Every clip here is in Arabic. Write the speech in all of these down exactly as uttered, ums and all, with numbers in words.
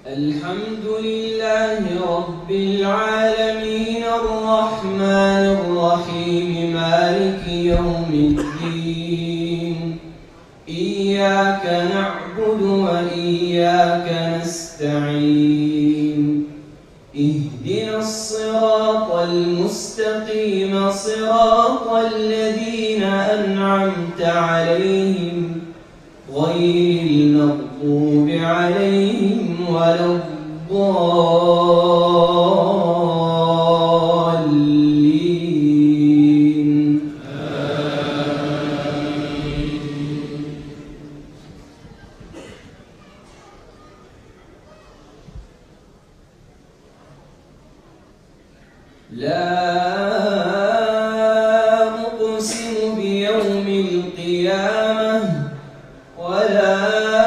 الحمد لله رب العالمين الرحمن الرحيم مالك يوم الدين إياك نعبد وإياك نستعين اهدنا الصراط المستقيم صراط الذين أنعمت عليهم غير المغضوب عليهم ولا الضالين آمين. لا أقسم بيوم القيامة ولا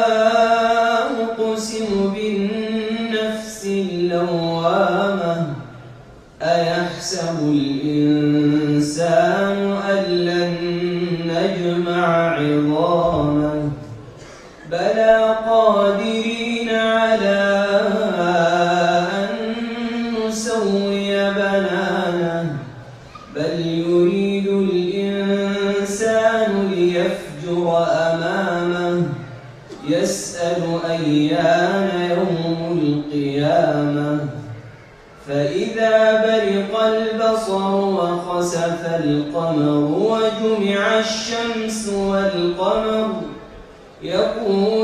أقسم بالنفس اللوامة أيحسب الإنسان أن لن نجمع عظامه بلى قادرين على أن نسوي بنانه بل يريد الإنسان ليفجر أمامه يسأل أيان يوم القيامة فإذا برق البصر وخسف القمر وجمع الشمس والقمر يقول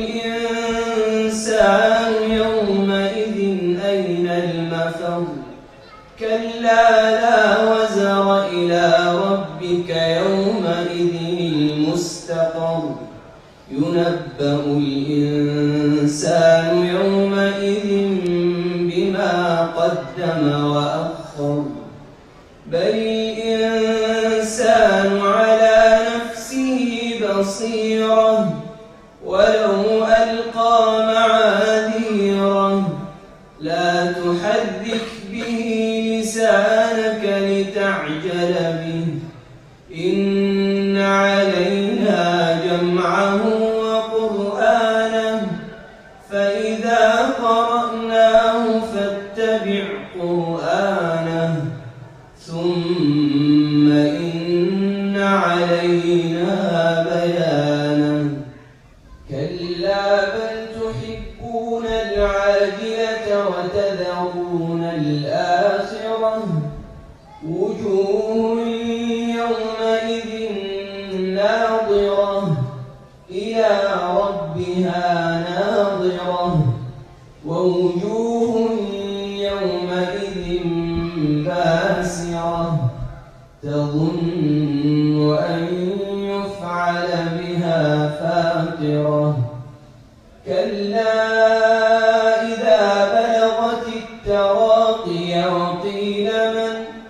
الإنسان يومئذ أين المفر كلا لا وزر إلى ربك يومئذ المستقر ينبأ الإنسان يومئذ بما قدم وأخر بل الإنسان على نفسه بصيرة ولو ألقى معاذيره لا تحرك به لسانك لتعجل به إن علينا جمعه وقرآنه فإذا قرأناه فاتبع قرآنه ثم إن علينا بيانه كلا بل تحبون العاجلة وتذرون الآخرة وجوه يومئذ ناظرة إلى ربها ناظرة ووجوه يومئذ باسرة تظن أن يفعل بها فاقرة كلا إذا بلغت التراقي وقيل من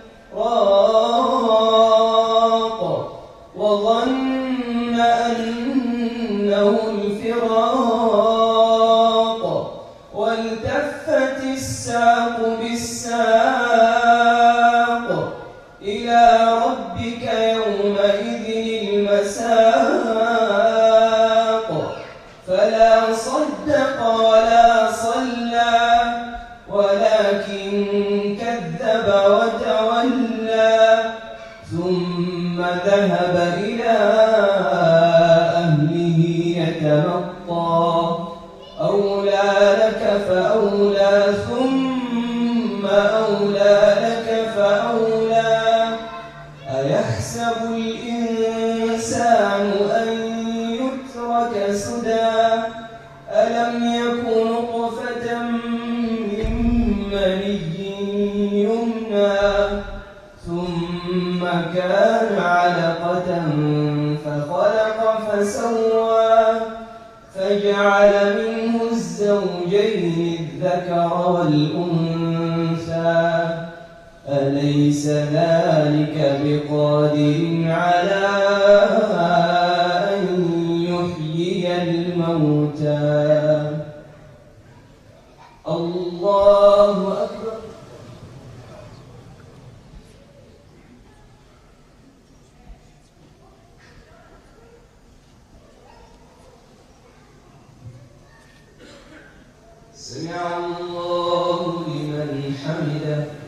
راق وظن أنه الفراق والتفت الساق بالساق إلى ربك يومئذ المساق فلا صدق ولا صلى ولكن كذب وتولى ثم ذهب إلى أهله يتمطى أولى لك فأولى ثم أولى لك فأولى أيحسب الإنسان أن يترك سدى ألم يكن نطفة من مني يمنى ثم كان علقة فخلق فسوى فجعل منه الزوجين الذكر والأنثى أليس ذلك بقادر على أن يحيي الموتى الله أكبر. سمع الله لمن حمده